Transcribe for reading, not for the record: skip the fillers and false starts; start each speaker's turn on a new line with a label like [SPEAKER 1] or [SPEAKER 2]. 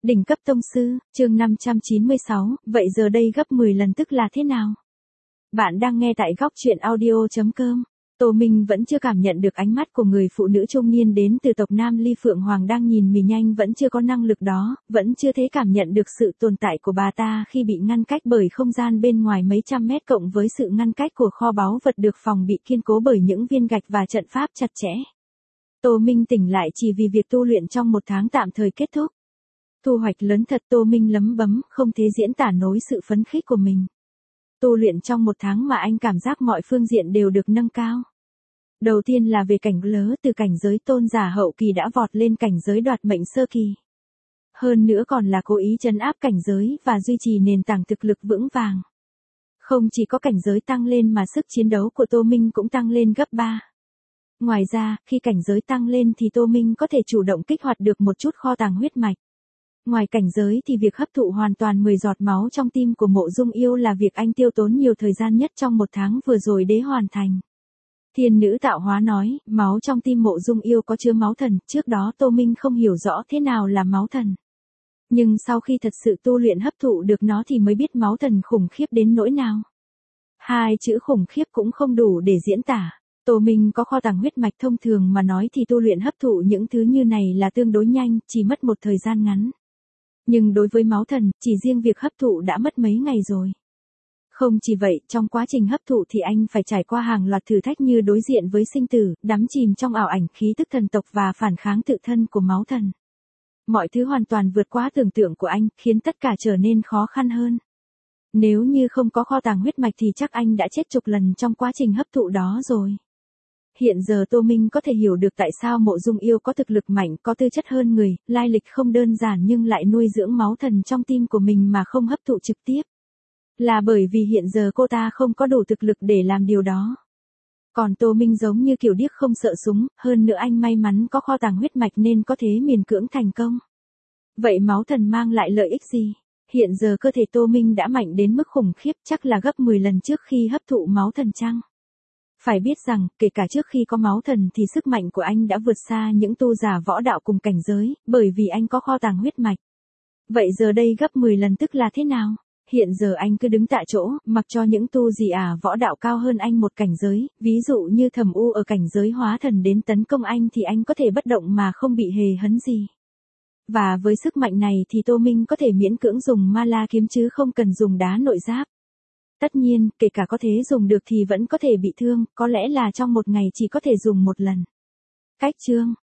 [SPEAKER 1] Đỉnh cấp tông sư, chương 596, vậy giờ đây gấp 10 lần tức là thế nào? Bạn đang nghe tại góc truyện audio.com. Tô Minh vẫn chưa cảm nhận được ánh mắt của người phụ nữ trung niên đến từ tộc Nam Ly Phượng Hoàng đang nhìn mình nhanh, vẫn chưa có năng lực đó, vẫn chưa thấy cảm nhận được sự tồn tại của bà ta khi bị ngăn cách bởi không gian bên ngoài mấy trăm mét cộng với sự ngăn cách của kho báu vật được phòng bị kiên cố bởi những viên gạch và trận pháp chặt chẽ. Tô Minh tỉnh lại chỉ vì việc tu luyện trong một tháng tạm thời kết thúc. Thu hoạch lớn thật, Tô Minh lấm bấm, không thể diễn tả nổi sự phấn khích của mình. Tu luyện trong một tháng mà anh cảm giác mọi phương diện đều được nâng cao. Đầu tiên là về cảnh lớ, từ cảnh giới tôn giả hậu kỳ đã vọt lên cảnh giới đoạt mệnh sơ kỳ. Hơn nữa còn là cố ý trấn áp cảnh giới và duy trì nền tảng thực lực vững vàng. Không chỉ có cảnh giới tăng lên mà sức chiến đấu của Tô Minh cũng tăng lên gấp 3. Ngoài ra, khi cảnh giới tăng lên thì Tô Minh có thể chủ động kích hoạt được một chút kho tàng huyết mạch. Ngoài cảnh giới thì việc hấp thụ hoàn toàn 10 giọt máu trong tim của Mộ Dung Yêu là việc anh tiêu tốn nhiều thời gian nhất trong một tháng vừa rồi để hoàn thành. Thiên nữ tạo hóa nói, máu trong tim Mộ Dung Yêu có chứa máu thần, trước đó Tô Minh không hiểu rõ thế nào là máu thần. Nhưng sau khi thật sự tu luyện hấp thụ được nó thì mới biết máu thần khủng khiếp đến nỗi nào. Hai chữ khủng khiếp cũng không đủ để diễn tả. Tô Minh có kho tàng huyết mạch, thông thường mà nói thì tu luyện hấp thụ những thứ như này là tương đối nhanh, chỉ mất một thời gian ngắn. Nhưng đối với máu thần, chỉ riêng việc hấp thụ đã mất mấy ngày rồi. Không chỉ vậy, trong quá trình hấp thụ thì anh phải trải qua hàng loạt thử thách như đối diện với sinh tử, đắm chìm trong ảo ảnh khí tức thần tộc và phản kháng tự thân của máu thần. Mọi thứ hoàn toàn vượt quá tưởng tượng của anh, khiến tất cả trở nên khó khăn hơn. Nếu như không có kho tàng huyết mạch thì chắc anh đã chết chục lần trong quá trình hấp thụ đó rồi. Hiện giờ Tô Minh có thể hiểu được tại sao Mộ Dung Yêu có thực lực mạnh, có tư chất hơn người, lai lịch không đơn giản nhưng lại nuôi dưỡng máu thần trong tim của mình mà không hấp thụ trực tiếp. Là bởi vì hiện giờ cô ta không có đủ thực lực để làm điều đó. Còn Tô Minh giống như kiểu điếc không sợ súng, hơn nữa anh may mắn có kho tàng huyết mạch nên có thể miễn cưỡng thành công. Vậy máu thần mang lại lợi ích gì? Hiện giờ cơ thể Tô Minh đã mạnh đến mức khủng khiếp, chắc là gấp 10 lần trước khi hấp thụ máu thần chăng? Phải biết rằng, kể cả trước khi có máu thần thì sức mạnh của anh đã vượt xa những tu giả võ đạo cùng cảnh giới, bởi vì anh có kho tàng huyết mạch. Vậy giờ đây gấp 10 lần tức là thế nào? Hiện giờ anh cứ đứng tại chỗ, mặc cho những tu giả võ đạo cao hơn anh một cảnh giới, ví dụ như Thẩm U ở cảnh giới hóa thần đến tấn công anh thì anh có thể bất động mà không bị hề hấn gì. Và với sức mạnh này thì Tô Minh có thể miễn cưỡng dùng ma la kiếm chứ không cần dùng đá nội giáp. Tất nhiên, kể cả có thể dùng được thì vẫn có thể bị thương, có lẽ là trong một ngày chỉ có thể dùng một lần. Cách chương